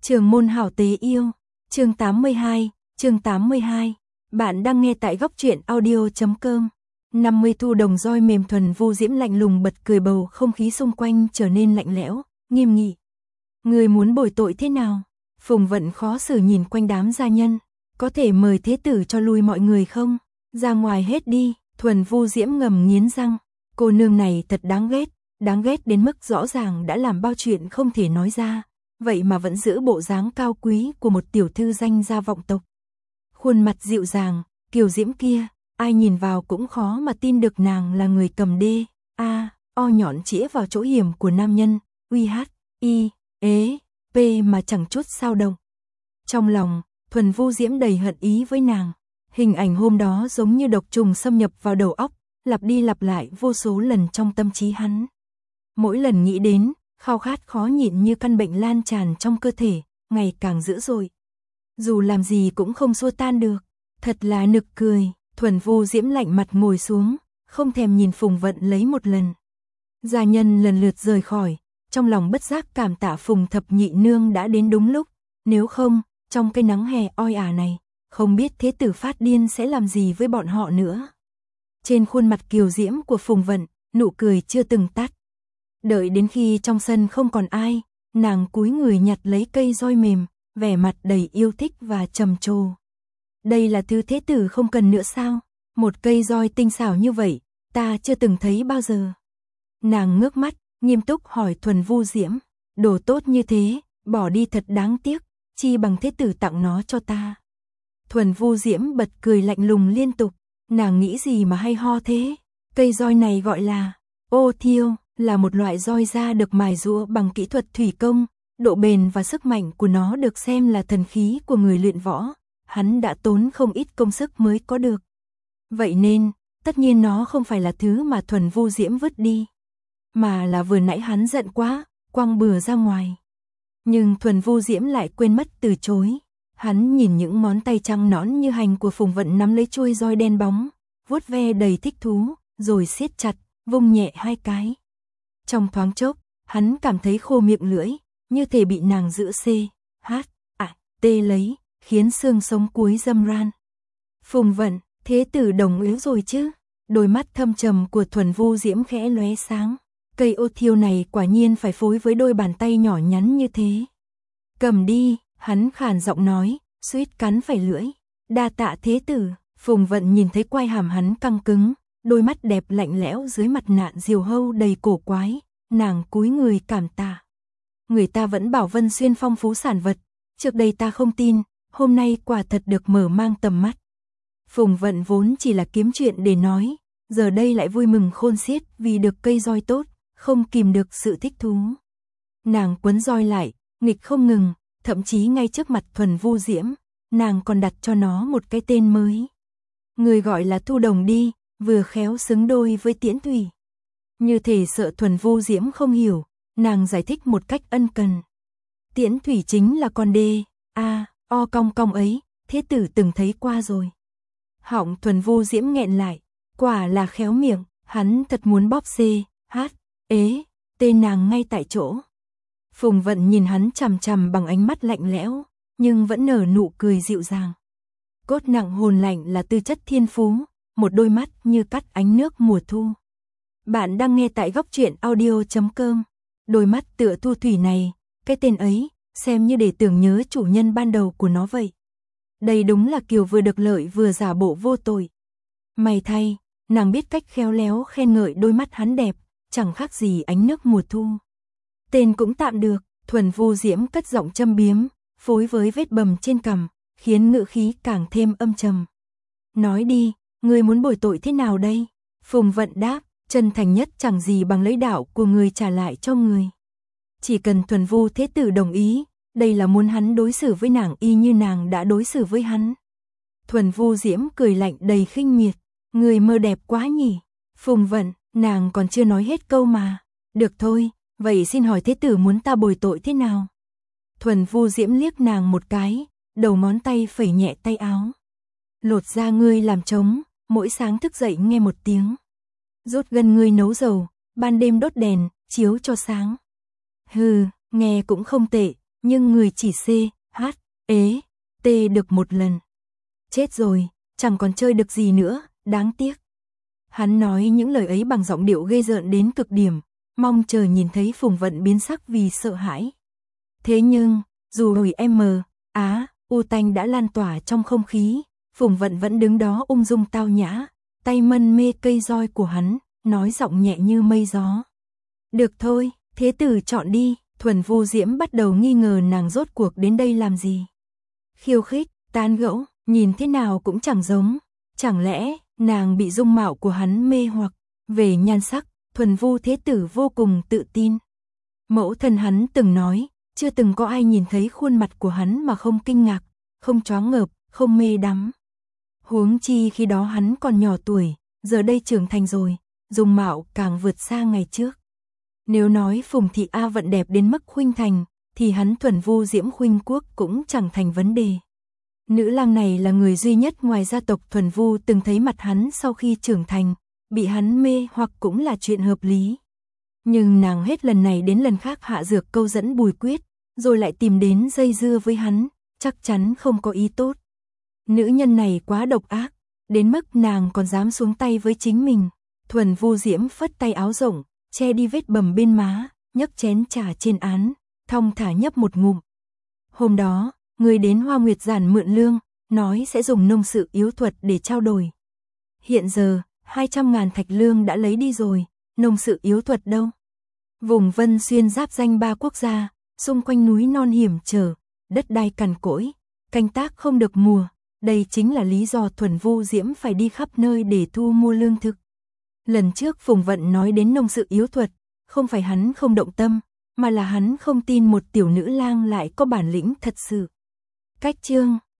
Trường môn hảo tế yêu, chương 82, Bạn đang nghe tại góc truyện audio.com. 50 thu đồng roi mềm. Thuần Vu Diễm lạnh lùng bật cười, bầu không khí xung quanh trở nên lạnh lẽo, nghiêm nghị. Người muốn bồi tội thế nào? Phùng Vận khó xử nhìn quanh đám gia nhân, có thể mời thế tử cho lui mọi người không? Ra ngoài hết đi. Thuần Vu Diễm ngầm nghiến răng, cô nương này thật đáng ghét đến mức rõ ràng đã làm bao chuyện không thể nói ra, vậy mà vẫn giữ bộ dáng cao quý của một tiểu thư danh gia vọng tộc. Khuôn mặt dịu dàng, kiều diễm kia, ai nhìn vào cũng khó mà tin được nàng là người cầm đê, o nhọn chĩa vào chỗ hiểm của nam nhân, p mà chẳng chút sao động. Trong lòng, Thuần Vu Diễm đầy hận ý với nàng, hình ảnh hôm đó giống như độc trùng xâm nhập vào đầu óc, lặp đi lặp lại vô số lần trong tâm trí hắn. Mỗi lần nghĩ đến, khao khát khó nhịn như căn bệnh lan tràn trong cơ thể, ngày càng dữ dội. Dù làm gì cũng không xua tan được, thật là nực cười. Thuần Vu Diễm lạnh mặt ngồi xuống, không thèm nhìn Phùng Vận lấy một lần. Gia nhân lần lượt rời khỏi, trong lòng bất giác cảm tạ Phùng thập nhị nương đã đến đúng lúc, nếu không, trong cái nắng hè oi ả này, không biết thế tử phát điên sẽ làm gì với bọn họ nữa. Trên khuôn mặt kiều diễm của Phùng Vận, nụ cười chưa từng tắt. Đợi đến khi trong sân không còn ai, nàng cúi người nhặt lấy cây roi mềm, vẻ mặt đầy yêu thích và trầm trồ. Đây là thứ thế tử không cần nữa sao? Một cây roi tinh xảo như vậy, ta chưa từng thấy bao giờ. Nàng ngước mắt, nghiêm túc hỏi Thuần Vu Diễm, đồ tốt như thế, bỏ đi thật đáng tiếc, chi bằng thế tử tặng nó cho ta. Thuần Vu Diễm bật cười lạnh lùng liên tục, nàng nghĩ gì mà hay ho thế? Cây roi này gọi là ô thiêu, là một loại roi da được mài giũa bằng kỹ thuật thủy công, độ bền và sức mạnh của nó được xem là thần khí của người luyện võ, hắn đã tốn không ít công sức mới có được. Vậy nên, tất nhiên nó không phải là thứ mà Thuần Vu Diễm vứt đi, mà là vừa nãy hắn giận quá, quăng bừa ra ngoài. Nhưng Thuần Vu Diễm lại quên mất từ chối. Hắn nhìn những ngón tay trắng nõn như hành của Phùng Vận nắm lấy chuôi roi đen bóng, vuốt ve đầy thích thú, rồi siết chặt, vung nhẹ hai cái. Trong thoáng chốc, hắn cảm thấy khô miệng lưỡi, như thể bị nàng giữ tê lấy, khiến xương sống cuối râm ran. Phùng Vận, thế tử đồng ý rồi chứ? Đôi mắt thâm trầm của Thuần Vu Diễm khẽ lóe sáng. Cây ô thiêu này quả nhiên phải phối với đôi bàn tay nhỏ nhắn như thế. Cầm đi, hắn khàn giọng nói, suýt cắn phải lưỡi. Đa tạ thế tử. Phùng Vận nhìn thấy quai hàm hắn căng cứng, đôi mắt đẹp lạnh lẽo dưới mặt nạ diều hâu đầy cổ quái, nàng cúi người cảm tạ. Người ta vẫn bảo Vân Xuyên phong phú sản vật, trước đây ta không tin, hôm nay quả thật được mở mang tầm mắt. Phùng Vận vốn chỉ là kiếm chuyện để nói, giờ đây lại vui mừng khôn xiết vì được cây roi tốt, không kìm được sự thích thú. Nàng quấn roi lại, nghịch không ngừng, thậm chí ngay trước mặt Thuần Vu Diễm, nàng còn đặt cho nó một cái tên mới. Người gọi là Thu Đồng đi, vừa khéo xứng đôi với Tiễn Thủy. Như thể sợ Thuần Vu Diễm không hiểu, nàng giải thích một cách ân cần. Tiễn Thủy chính là con đê, o cong cong ấy, thế tử từng thấy qua rồi. Họng Thuần Vu Diễm nghẹn lại, quả là khéo miệng, hắn thật muốn bóp tên nàng ngay tại chỗ. Phùng Vận nhìn hắn chằm chằm bằng ánh mắt lạnh lẽo, nhưng vẫn nở nụ cười dịu dàng. Cốt nặng hồn lạnh là tư chất thiên phú, một đôi mắt như cắt ánh nước mùa thu. Bạn đang nghe tại góc truyện audio.com. Đôi mắt tựa thu thủy này, cái tên ấy, xem như để tưởng nhớ chủ nhân ban đầu của nó vậy. Đây đúng là kiểu vừa được lợi vừa giả bộ vô tội. May thay, nàng biết cách khéo léo khen ngợi đôi mắt hắn đẹp, chẳng khác gì ánh nước mùa thu. Tên cũng tạm được. Thuần Vu Diễm cất giọng châm biếm, phối với vết bầm trên cằm, khiến ngữ khí càng thêm âm trầm. Nói đi, ngươi muốn bồi tội thế nào đây? Phùng Vận đáp, chân thành nhất chẳng gì bằng lấy đạo của người trả lại cho người. Chỉ cần Thuần Vu thế tử đồng ý, đây là muốn hắn đối xử với nàng y như nàng đã đối xử với hắn. Thuần Vu Diễm cười lạnh đầy khinh miệt, người mơ đẹp quá nhỉ? Phùng Vận, nàng còn chưa nói hết câu mà. Được thôi, vậy xin hỏi thế tử muốn ta bồi tội thế nào? Thuần Vu Diễm liếc nàng một cái, đầu ngón tay phẩy nhẹ tay áo. Lột da ngươi làm trống, mỗi sáng thức dậy nghe một tiếng. Rút gân ngươi nấu dầu, ban đêm đốt đèn, chiếu cho sáng. Hừ, nghe cũng không tệ, nhưng người chỉ C, H, ế, T được một lần. Chết rồi, chẳng còn chơi được gì nữa, đáng tiếc. Hắn nói những lời ấy bằng giọng điệu ghê rợn đến cực điểm, mong chờ nhìn thấy Phùng Vận biến sắc vì sợ hãi. Thế nhưng, dù rồi U tanh đã lan tỏa trong không khí, Phùng Vận vẫn đứng đó ung dung tao nhã, tay mân mê cây roi của hắn, nói giọng nhẹ như mây gió. Được thôi, thế tử chọn đi. Thuần Vu Diễm bắt đầu nghi ngờ nàng rốt cuộc đến đây làm gì. Khiêu khích, tán gẫu, nhìn thế nào cũng chẳng giống. Chẳng lẽ, nàng bị dung mạo của hắn mê hoặc. Về nhan sắc, Thuần Vu Thế Tử vô cùng tự tin. Mẫu thân hắn từng nói, chưa từng có ai nhìn thấy khuôn mặt của hắn mà không kinh ngạc, không choáng ngợp, không mê đắm. Huống chi khi đó hắn còn nhỏ tuổi, giờ đây trưởng thành rồi, dung mạo càng vượt xa ngày trước. Nếu nói Phùng Thị A Vận đẹp đến mức khuynh thành, thì hắn Thuần Vu Diễm khuynh quốc cũng chẳng thành vấn đề. Nữ lang này là người duy nhất ngoài gia tộc Thuần Vu từng thấy mặt hắn sau khi trưởng thành, bị hắn mê hoặc cũng là chuyện hợp lý. Nhưng nàng hết lần này đến lần khác hạ dược câu dẫn Bùi Quyết, rồi lại tìm đến dây dưa với hắn, chắc chắn không có ý tốt. Nữ nhân này quá độc ác, đến mức nàng còn dám xuống tay với chính mình. Thuần Vu Diễm phất tay áo rộng, che đi vết bầm bên má, nhấc chén trà trên án, thong thả nhấp một ngụm. Hôm đó, người đến Hoa Nguyệt Giản mượn lương, nói sẽ dùng nông sự yếu thuật để trao đổi. Hiện giờ, 200.000 thạch lương đã lấy đi rồi, nông sự yếu thuật đâu? Vùng Vân Xuyên giáp danh 3 quốc gia, xung quanh núi non hiểm trở, đất đai cằn cỗi, canh tác không được mùa. Đây chính là lý do Thuần Vu Diễm phải đi khắp nơi để thu mua lương thực. Lần trước Phùng Vận nói đến nông sự yếu thuật, không phải hắn không động tâm, mà là hắn không tin một tiểu nữ lang lại có bản lĩnh thật sự. Cách chương